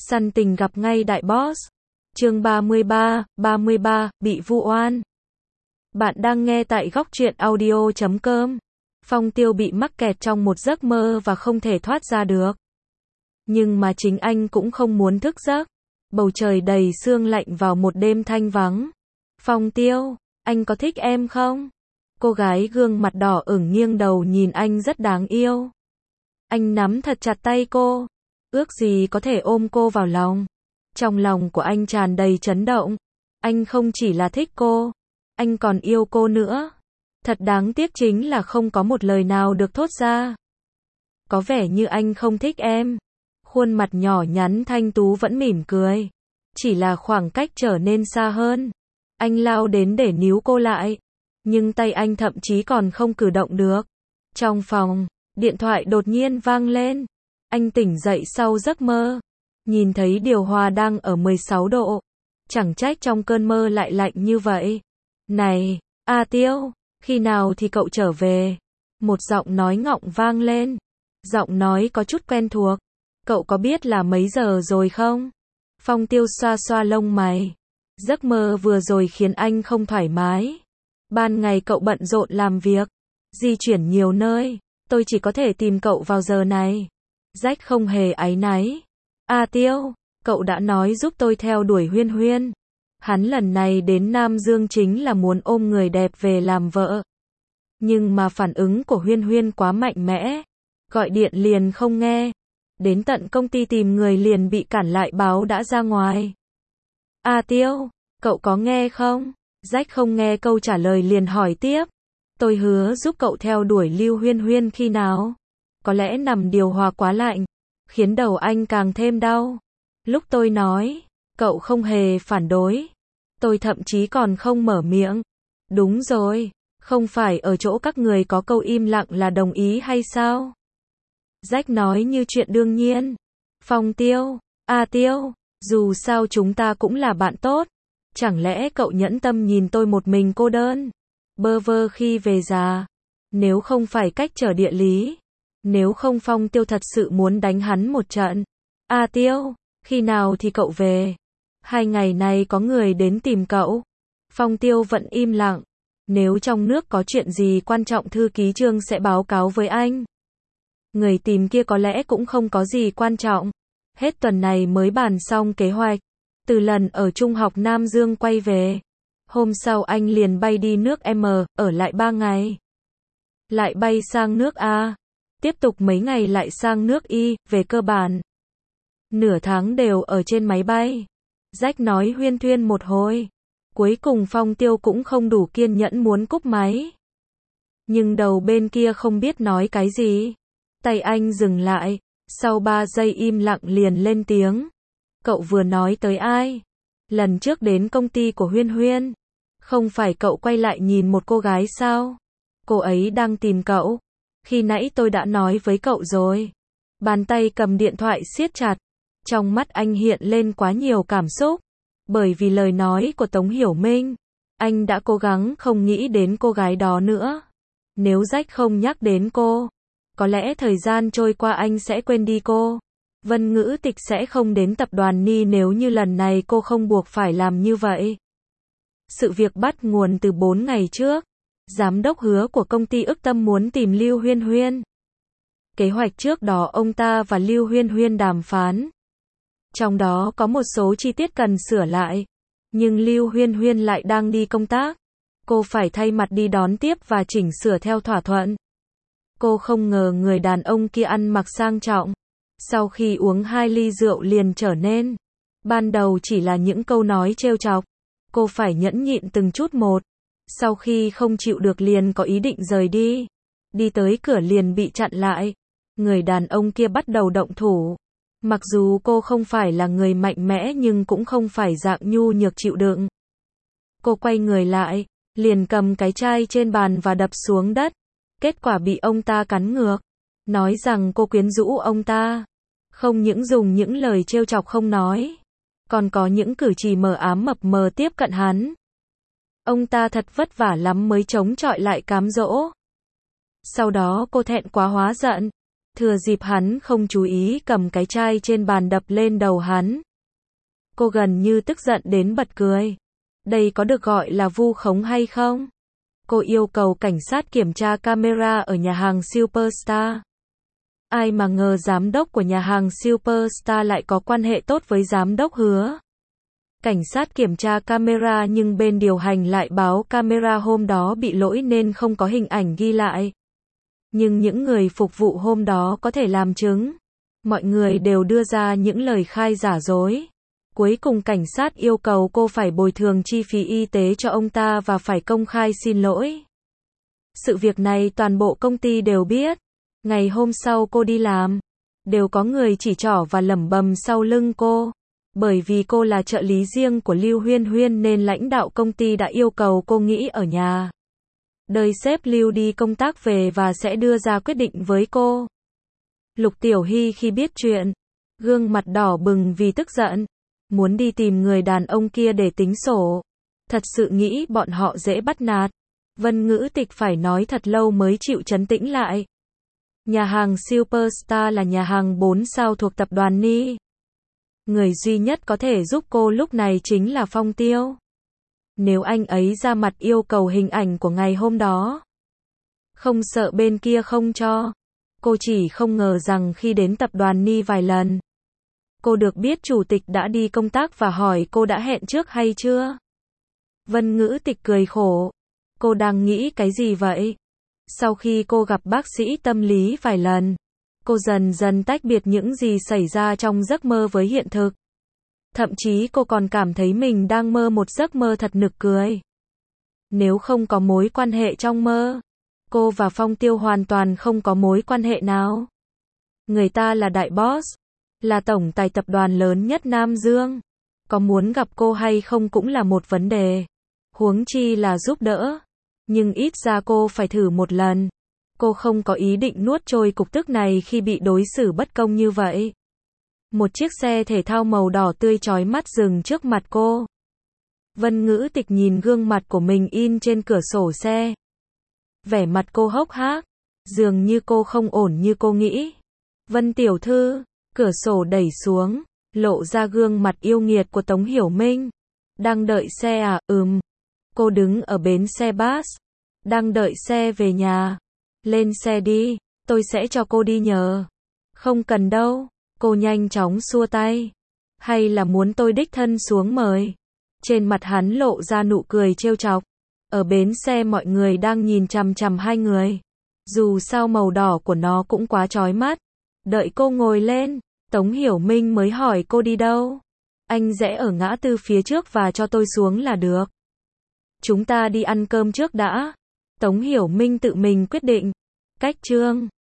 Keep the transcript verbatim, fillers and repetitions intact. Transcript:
Săn tình gặp ngay đại boss. Chương ba mươi ba, ba mươi ba, bị vu oan. Bạn đang nghe tại góc truyện audio chấm com. Phong Tiêu bị mắc kẹt trong một giấc mơ và không thể thoát ra được. Nhưng mà chính anh cũng không muốn thức giấc. Bầu trời đầy sương lạnh vào một đêm thanh vắng. Phong Tiêu, anh có thích em không? Cô gái gương mặt đỏ ửng nghiêng đầu nhìn anh rất đáng yêu. Anh nắm thật chặt tay cô. Ước gì có thể ôm cô vào lòng. Trong lòng của anh tràn đầy chấn động. Anh không chỉ là thích cô, anh còn yêu cô nữa. Thật đáng tiếc chính là không có một lời nào được thốt ra. Có vẻ như anh không thích em. Khuôn mặt nhỏ nhắn thanh tú vẫn mỉm cười. Chỉ là khoảng cách trở nên xa hơn. Anh lao đến để níu cô lại. Nhưng tay anh thậm chí còn không cử động được. Trong phòng, điện thoại đột nhiên vang lên. Anh tỉnh dậy sau giấc mơ. Nhìn thấy điều hòa đang ở mười sáu độ. Chẳng trách trong cơn mơ lại lạnh như vậy. Này, A Tiêu, khi nào thì cậu trở về? Một giọng nói ngọng vang lên. Giọng nói có chút quen thuộc. Cậu có biết là mấy giờ rồi không? Phong Tiêu xoa xoa lông mày. Giấc mơ vừa rồi khiến anh không thoải mái. Ban ngày cậu bận rộn làm việc, di chuyển nhiều nơi, tôi chỉ có thể tìm cậu vào giờ này. Rách không hề áy náy. A Tiêu, cậu đã nói giúp tôi theo đuổi Huyên Huyên. Hắn lần này đến Nam Dương chính là muốn ôm người đẹp về làm vợ. Nhưng mà phản ứng của Huyên Huyên quá mạnh mẽ. Gọi điện liền không nghe. Đến tận công ty tìm người liền bị cản lại báo đã ra ngoài. A Tiêu, cậu có nghe không? Rách không nghe câu trả lời liền hỏi tiếp. Tôi hứa giúp cậu theo đuổi Lưu Huyên Huyên khi nào? Có lẽ nằm điều hòa quá lạnh, khiến đầu anh càng thêm đau. Lúc tôi nói, cậu không hề phản đối. Tôi thậm chí còn không mở miệng. Đúng rồi, không phải ở chỗ các người có câu im lặng là đồng ý hay sao? Rách nói như chuyện đương nhiên. Phong Tiêu, A Tiêu, dù sao chúng ta cũng là bạn tốt. Chẳng lẽ cậu nhẫn tâm nhìn tôi một mình cô đơn, bơ vơ khi về già? Nếu không phải cách trở địa lý, nếu không Phong Tiêu thật sự muốn đánh hắn một trận. A Tiêu, khi nào thì cậu về? Hai ngày này có người đến tìm cậu. Phong Tiêu vẫn im lặng. Nếu trong nước có chuyện gì quan trọng thư ký Trương sẽ báo cáo với anh. Người tìm kia có lẽ cũng không có gì quan trọng. Hết tuần này mới bàn xong kế hoạch. Từ lần ở Trung học Nam Dương quay về. Hôm sau anh liền bay đi nước M, ở lại ba ngày. Lại bay sang nước A. Tiếp tục mấy ngày lại sang nước Y, về cơ bản. Nửa tháng đều ở trên máy bay. Rách nói huyên thuyên một hồi. Cuối cùng Phong Tiêu cũng không đủ kiên nhẫn muốn cúp máy. Nhưng đầu bên kia không biết nói cái gì. Tay anh dừng lại. Sau ba giây im lặng liền lên tiếng. Cậu vừa nói tới ai? Lần trước đến công ty của Huyên Huyên. Không phải cậu quay lại nhìn một cô gái sao? Cô ấy đang tìm cậu. Khi nãy tôi đã nói với cậu rồi. Bàn tay cầm điện thoại siết chặt. Trong mắt anh hiện lên quá nhiều cảm xúc. Bởi vì lời nói của Tống Hiểu Minh. Anh đã cố gắng không nghĩ đến cô gái đó nữa. Nếu Rách không nhắc đến cô, có lẽ thời gian trôi qua anh sẽ quên đi cô. Vân Ngữ Tịch sẽ không đến tập đoàn Ni nếu như lần này cô không buộc phải làm như vậy. Sự việc bắt nguồn từ bốn ngày trước. Giám đốc hứa của công ty Ức Tâm muốn tìm Lưu Huyên Huyên. Kế hoạch trước đó ông ta và Lưu Huyên Huyên đàm phán. Trong đó có một số chi tiết cần sửa lại. Nhưng Lưu Huyên Huyên lại đang đi công tác. Cô phải thay mặt đi đón tiếp và chỉnh sửa theo thỏa thuận. Cô không ngờ người đàn ông kia ăn mặc sang trọng. Sau khi uống hai ly rượu liền trở nên. Ban đầu chỉ là những câu nói trêu chọc. Cô phải nhẫn nhịn từng chút một. Sau khi không chịu được liền có ý định rời đi. Đi tới cửa liền bị chặn lại. Người đàn ông kia bắt đầu động thủ. Mặc dù cô không phải là người mạnh mẽ nhưng cũng không phải dạng nhu nhược chịu đựng. Cô quay người lại, liền cầm cái chai trên bàn và đập xuống đất. Kết quả bị ông ta cắn ngược. Nói rằng cô quyến rũ ông ta. Không những dùng những lời trêu chọc không nói. Còn có những cử chỉ mờ ám mập mờ tiếp cận hắn. Ông ta thật vất vả lắm mới chống chọi lại cám dỗ. Sau đó cô thẹn quá hóa giận. Thừa dịp hắn không chú ý cầm cái chai trên bàn đập lên đầu hắn. Cô gần như tức giận đến bật cười. Đây có được gọi là vu khống hay không? Cô yêu cầu cảnh sát kiểm tra camera ở nhà hàng Superstar. Ai mà ngờ giám đốc của nhà hàng Superstar lại có quan hệ tốt với giám đốc Hứa. Cảnh sát kiểm tra camera nhưng bên điều hành lại báo camera hôm đó bị lỗi nên không có hình ảnh ghi lại. Nhưng những người phục vụ hôm đó có thể làm chứng. Mọi người đều đưa ra những lời khai giả dối. Cuối cùng cảnh sát yêu cầu cô phải bồi thường chi phí y tế cho ông ta và phải công khai xin lỗi. Sự việc này toàn bộ công ty đều biết. Ngày hôm sau cô đi làm, đều có người chỉ trỏ và lẩm bẩm sau lưng cô. Bởi vì cô là trợ lý riêng của Lưu Huyên Huyên nên lãnh đạo công ty đã yêu cầu cô nghỉ ở nhà. Đợi sếp Lưu đi công tác về và sẽ đưa ra quyết định với cô. Lục Tiểu Hy khi biết chuyện, gương mặt đỏ bừng vì tức giận, muốn đi tìm người đàn ông kia để tính sổ. Thật sự nghĩ bọn họ dễ bắt nạt. Vân Ngữ Tịch phải nói thật lâu mới chịu trấn tĩnh lại. Nhà hàng Superstar là nhà hàng bốn sao thuộc tập đoàn Ni. Người duy nhất có thể giúp cô lúc này chính là Phong Tiêu. Nếu anh ấy ra mặt yêu cầu hình ảnh của ngày hôm đó, không sợ bên kia không cho. Cô chỉ không ngờ rằng khi đến tập đoàn Ni vài lần, cô được biết chủ tịch đã đi công tác và hỏi cô đã hẹn trước hay chưa. Vân Ngữ Tịch cười khổ. Cô đang nghĩ cái gì vậy? Sau khi cô gặp bác sĩ tâm lý vài lần, cô dần dần tách biệt những gì xảy ra trong giấc mơ với hiện thực. Thậm chí cô còn cảm thấy mình đang mơ một giấc mơ thật nực cười. Nếu không có mối quan hệ trong mơ, cô và Phong Tiêu hoàn toàn không có mối quan hệ nào. Người ta là đại boss, là tổng tài tập đoàn lớn nhất Nam Dương. Có muốn gặp cô hay không cũng là một vấn đề. Huống chi là giúp đỡ. Nhưng ít ra cô phải thử một lần. Cô không có ý định nuốt trôi cục tức này khi bị đối xử bất công như vậy. Một chiếc xe thể thao màu đỏ tươi chói mắt dừng trước mặt cô. Vân Ngữ Tịch nhìn gương mặt của mình in trên cửa sổ xe. Vẻ mặt cô hốc hác, dường như cô không ổn như cô nghĩ. Vân tiểu thư, cửa sổ đẩy xuống, lộ ra gương mặt yêu nghiệt của Tống Hiểu Minh. Đang đợi xe à? Ừm. Cô đứng ở bến xe bus, đang đợi xe về nhà. Lên xe đi, tôi sẽ cho cô đi nhờ. Không cần đâu, cô nhanh chóng xua tay. Hay là muốn tôi đích thân xuống mời? Trên mặt hắn lộ ra nụ cười trêu chọc. Ở bến xe mọi người đang nhìn chằm chằm hai người. Dù sao màu đỏ của nó cũng quá chói mắt. Đợi cô ngồi lên, Tống Hiểu Minh mới hỏi cô đi đâu. Anh rẽ ở ngã tư phía trước và cho tôi xuống là được. Chúng ta đi ăn cơm trước đã. Tống Hiểu Minh tự mình quyết định. Cách chương